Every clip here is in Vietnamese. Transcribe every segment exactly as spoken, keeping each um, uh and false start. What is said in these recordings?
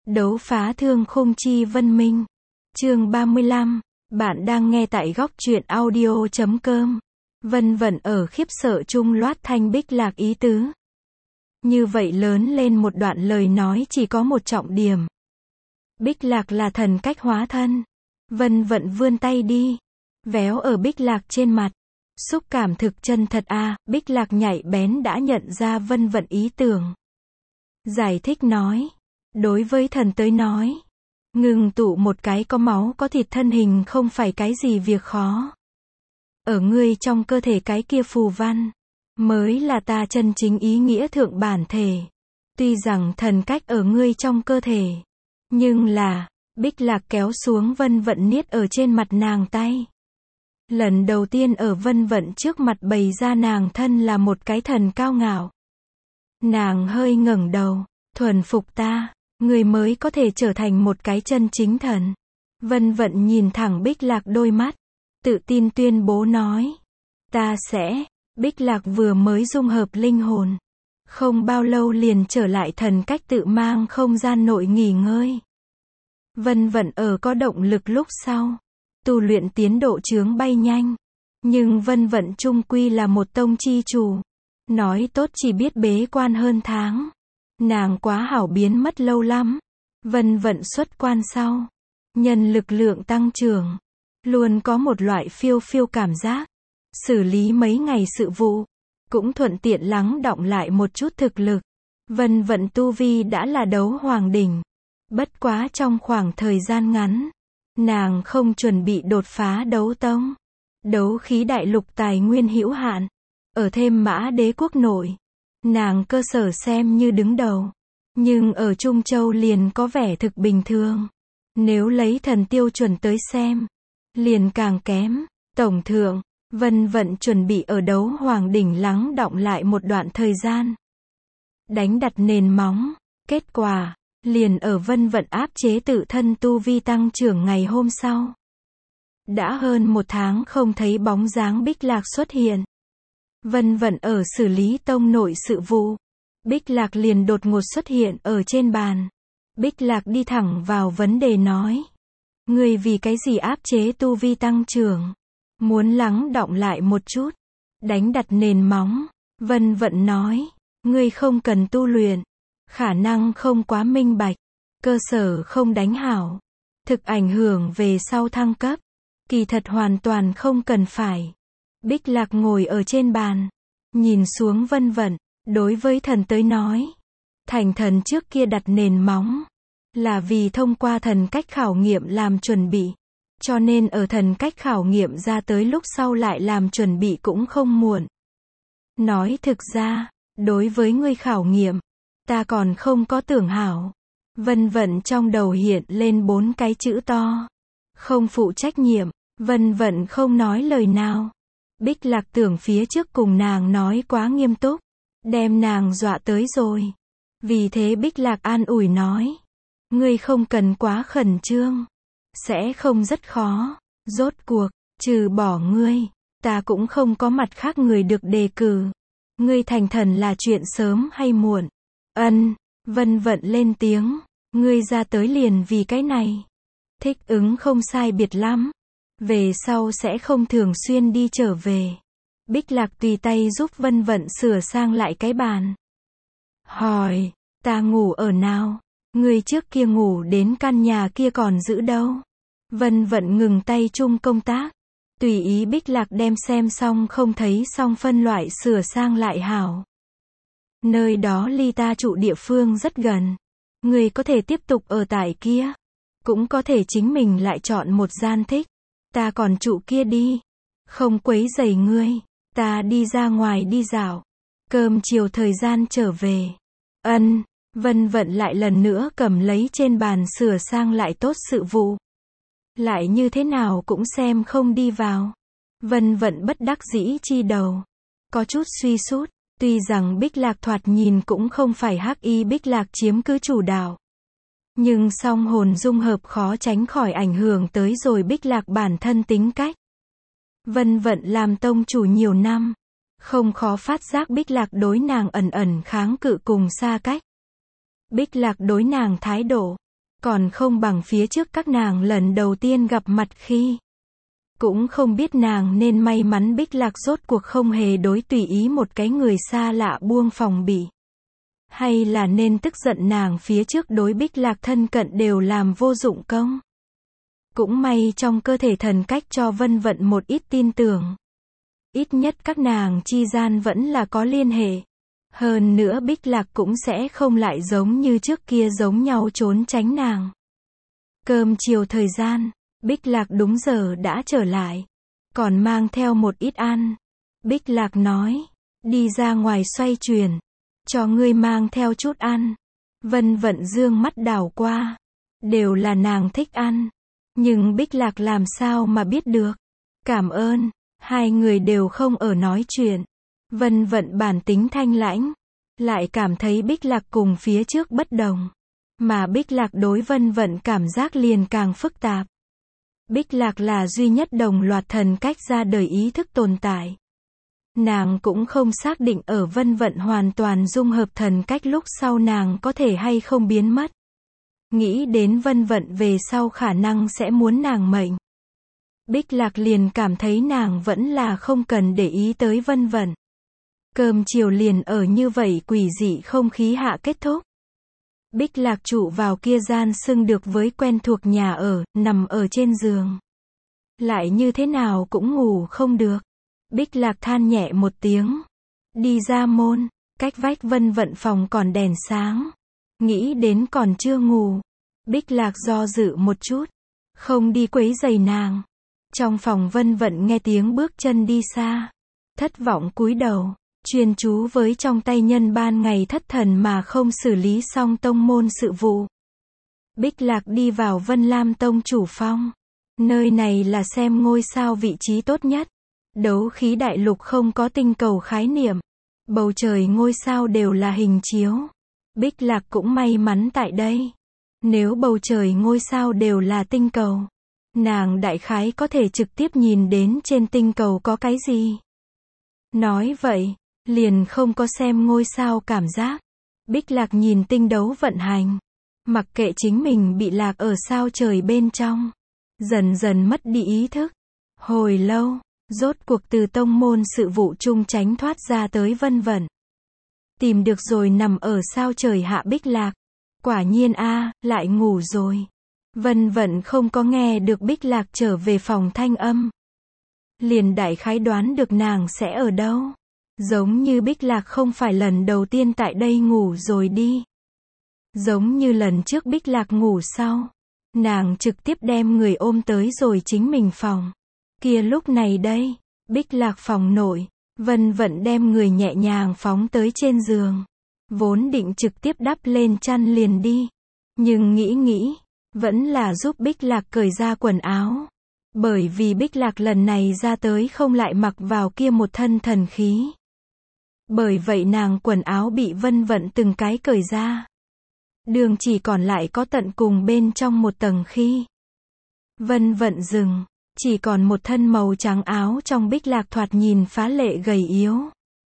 Đấu phá thương khung chi vân minh. Chương ba mươi lăm. Bạn đang nghe tại góc truyện audio chấm com. Vân vẩn ở khiếp sợ chung loát thanh Bích Lạc ý tứ. Như vậy lớn lên một đoạn lời nói chỉ có một trọng điểm. Bích Lạc là thần cách hóa thân. Vân vận vươn tay đi, véo ở Bích Lạc trên mặt. Xúc cảm thực chân thật a. À, Bích Lạc nhạy bén đã nhận ra Vân vận ý tưởng. Giải thích nói. Đối với thần tới nói, ngừng tụ một cái có máu có thịt thân hình không phải cái gì việc khó. Ở ngươi trong cơ thể cái kia phù văn, mới là ta chân chính ý nghĩa thượng bản thể. Tuy rằng thần cách ở ngươi trong cơ thể, nhưng là, Bích Lạc kéo xuống Vân vận niết ở trên mặt nàng tay. Lần đầu tiên ở Vân vận trước mặt bày ra nàng thân là một cái thần cao ngạo. Nàng hơi ngẩng đầu, thuần phục ta, người mới có thể trở thành một cái chân chính thần. Vân vận nhìn thẳng Bích Lạc đôi mắt, tự tin tuyên bố nói. Ta sẽ, Bích Lạc vừa mới dung hợp linh hồn. Không bao lâu liền trở lại thần cách tự mang không gian nội nghỉ ngơi. Vân vận ở có động lực lúc sau. Tu luyện tiến độ chướng bay nhanh. Nhưng vân vận chung quy là một tông chi chủ. Nói tốt chỉ biết bế quan hơn tháng. Nàng quá hảo biến mất lâu lắm. Vân vận xuất quan sau. Nhân lực lượng tăng trưởng. Luôn có một loại phiêu phiêu cảm giác. Xử lý mấy ngày sự vụ. Cũng thuận tiện lắng đọng lại một chút thực lực. Vân vận tu vi đã là đấu hoàng đỉnh. Bất quá trong khoảng thời gian ngắn. Nàng không chuẩn bị đột phá đấu tông. Đấu khí đại lục tài nguyên hữu hạn. Ở thêm Mã Đế quốc nội. Nàng cơ sở xem như đứng đầu. Nhưng ở Trung Châu liền có vẻ thực bình thường. Nếu lấy thần tiêu chuẩn tới xem. Liền càng kém. Tổng thượng, Vân vận chuẩn bị ở đấu hoàng đỉnh lắng đọng lại một đoạn thời gian. Đánh đặt nền móng. Kết quả, liền ở Vân vận áp chế tự thân tu vi tăng trưởng ngày hôm sau. Đã hơn một tháng không thấy bóng dáng Bích Lạc xuất hiện. Vân vận ở xử lý tông nội sự vụ. Bích Lạc liền đột ngột xuất hiện ở trên bàn. Bích Lạc đi thẳng vào vấn đề nói. Ngươi vì cái gì áp chế tu vi tăng trưởng? Muốn lắng đọng lại một chút. Đánh đặt nền móng. Vân vận nói. Ngươi không cần tu luyện. Khả năng không quá minh bạch. Cơ sở không đánh hảo. Thực ảnh hưởng về sau thăng cấp. Kỳ thật hoàn toàn không cần phải. Bích Lạc ngồi ở trên bàn. Nhìn xuống Vân vận. Đối với thần tới nói. Thành thần trước kia đặt nền móng. Là vì thông qua thần cách khảo nghiệm làm chuẩn bị. Cho nên ở thần cách khảo nghiệm ra tới lúc sau lại làm chuẩn bị cũng không muộn. Nói thực ra, đối với ngươi khảo nghiệm, ta còn không có tưởng hảo. Vân vận trong đầu hiện lên bốn cái chữ to. Không phụ trách nhiệm. Vân vận không nói lời nào. Bích Lạc tưởng phía trước cùng nàng nói quá nghiêm túc. Đem nàng dọa tới rồi. Vì thế Bích Lạc an ủi nói. Ngươi không cần quá khẩn trương. Sẽ không rất khó. Rốt cuộc, trừ bỏ ngươi, ta cũng không có mặt khác người được đề cử. Ngươi thành thần là chuyện sớm hay muộn? Ân, Vân vận lên tiếng. Ngươi ra tới liền vì cái này. Thích ứng không sai biệt lắm. Về sau sẽ không thường xuyên đi trở về. Bích Lạc tùy tay giúp Vân vận sửa sang lại cái bàn. Hỏi, ta ngủ ở nào? Ngươi trước kia ngủ đến căn nhà kia còn giữ đâu? Vân vận ngừng tay chung công tác. Tùy ý Bích Lạc đem xem xong không thấy xong phân loại sửa sang lại hảo. Nơi đó ly ta trụ địa phương rất gần. Ngươi có thể tiếp tục ở tại kia. Cũng có thể chính mình lại chọn một gian thích. Ta còn trụ kia đi. Không quấy rầy ngươi. Ta đi ra ngoài đi dạo. Cơm chiều thời gian trở về. Ân, Vân vận lại lần nữa cầm lấy trên bàn sửa sang lại tốt sự vụ. Lại như thế nào cũng xem không đi vào. Vân vận bất đắc dĩ chi đầu. Có chút suy sút. Tuy rằng Bích Lạc thoạt nhìn cũng không phải hắc y Bích Lạc chiếm cứ chủ đạo. Nhưng song hồn dung hợp khó tránh khỏi ảnh hưởng tới rồi Bích Lạc bản thân tính cách. Vân vận làm tông chủ nhiều năm. Không khó phát giác Bích Lạc đối nàng ẩn ẩn kháng cự cùng xa cách. Bích Lạc đối nàng thái độ. còn không bằng phía trước các nàng lần đầu tiên gặp mặt khi. Cũng không biết nàng nên may mắn Bích Lạc rốt cuộc không hề đối tùy ý một cái người xa lạ buông phòng bị. Hay là nên tức giận nàng phía trước đối Bích Lạc thân cận đều làm vô dụng công. Cũng may trong cơ thể thần cách cho Vân Vận một ít tin tưởng. Ít nhất các nàng chi gian vẫn là có liên hệ. Hơn nữa Bích Lạc cũng sẽ không lại giống như trước kia giống nhau trốn tránh nàng. Cơm chiều thời gian, Bích Lạc đúng giờ đã trở lại. Còn mang theo một ít ăn. Bích Lạc nói, đi ra ngoài xoay chuyển. Cho ngươi mang theo chút ăn. Vân Vận dương mắt đảo qua. Đều là nàng thích ăn. Nhưng Bích Lạc làm sao mà biết được. Cảm ơn. Hai người đều không ở nói chuyện. Vân Vận bản tính thanh lãnh. Lại cảm thấy Bích Lạc cùng phía trước bất đồng. Mà Bích Lạc đối Vân Vận cảm giác liền càng phức tạp. Bích Lạc là duy nhất đồng loạt thần cách ra đời ý thức tồn tại. Nàng cũng không xác định ở Vân Vận hoàn toàn dung hợp thần cách lúc sau nàng có thể hay không biến mất. Nghĩ đến Vân Vận về sau khả năng sẽ muốn nàng mệnh. Bích Lạc liền cảm thấy nàng vẫn là không cần để ý tới Vân Vận. Cơm chiều liền ở như vậy quỷ dị không khí hạ kết thúc. Bích Lạc trụ vào kia gian xưng được với quen thuộc nhà ở, nằm ở trên giường. Lại như thế nào cũng ngủ không được. Bích Lạc than nhẹ một tiếng. Đi ra môn, cách vách Vân Vận phòng còn đèn sáng. Nghĩ đến còn chưa ngủ. Bích Lạc do dự một chút. Không đi quấy rầy nàng. Trong phòng Vân Vận nghe tiếng bước chân đi xa. Thất vọng cúi đầu. Chuyên chú với trong tay nhân ban ngày thất thần mà không xử lý xong tông môn sự vụ. Bích Lạc đi vào Vân Lam Tông chủ phong. Nơi này là xem ngôi sao vị trí tốt nhất. Đấu khí đại lục không có tinh cầu khái niệm. Bầu trời ngôi sao đều là hình chiếu. Bích Lạc cũng may mắn tại đây. Nếu bầu trời ngôi sao đều là tinh cầu, nàng đại khái có thể trực tiếp nhìn đến trên tinh cầu có cái gì. Nói vậy, liền không có xem ngôi sao cảm giác. Bích Lạc nhìn tinh đấu vận hành. Mặc kệ chính mình bị lạc ở sao trời bên trong. Dần dần mất đi ý thức. Hồi lâu, rốt cuộc từ tông môn sự vụ chung tránh thoát ra tới Vân Vận. Tìm được rồi nằm ở sao trời hạ Bích Lạc. Quả nhiên a, lại ngủ rồi. Vân Vận không có nghe được Bích Lạc trở về phòng thanh âm. Liền đại khái đoán được nàng sẽ ở đâu. Giống như Bích Lạc không phải lần đầu tiên tại đây ngủ rồi đi. Giống như lần trước Bích Lạc ngủ sau. Nàng trực tiếp đem người ôm tới rồi chính mình phòng. Kia lúc này đây, Bích Lạc phòng nội, Vân Vận đem người nhẹ nhàng phóng tới trên giường. Vốn định trực tiếp đắp lên chăn liền đi. Nhưng nghĩ nghĩ, vẫn là giúp Bích Lạc cởi ra quần áo. Bởi vì Bích Lạc lần này ra tới không lại mặc vào kia một thân thần khí. Bởi vậy nàng quần áo bị Vân Vận từng cái cởi ra. Đường chỉ còn lại có tận cùng bên trong một tầng khi. Vân Vận dừng, chỉ còn một thân màu trắng áo trong Bích Lạc thoạt nhìn phá lệ gầy yếu.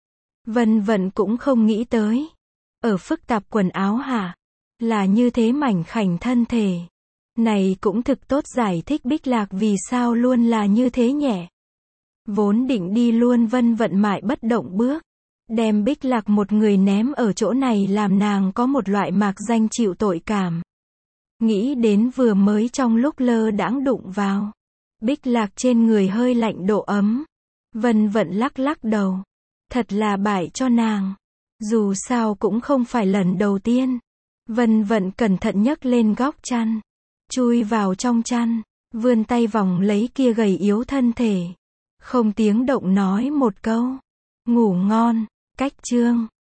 Vân Vận cũng không nghĩ tới. Ở phức tạp quần áo hả? Là như thế mảnh khảnh thân thể. Này cũng thực tốt giải thích Bích Lạc vì sao luôn là như thế nhẹ. Vốn định đi luôn Vân Vận mại bất động bước. Đem Bích Lạc một người ném ở chỗ này làm nàng có một loại mạc danh chịu tội cảm. Nghĩ đến vừa mới trong lúc lơ đãng đụng vào. Bích Lạc trên người hơi lạnh độ ấm. Vân Vận lắc lắc đầu. Thật là bại cho nàng. Dù sao cũng không phải lần đầu tiên. Vân Vận cẩn thận nhấc lên góc chăn. Chui vào trong chăn. Vươn tay vòng lấy kia gầy yếu thân thể. Không tiếng động nói một câu. Ngủ ngon. Cách chương.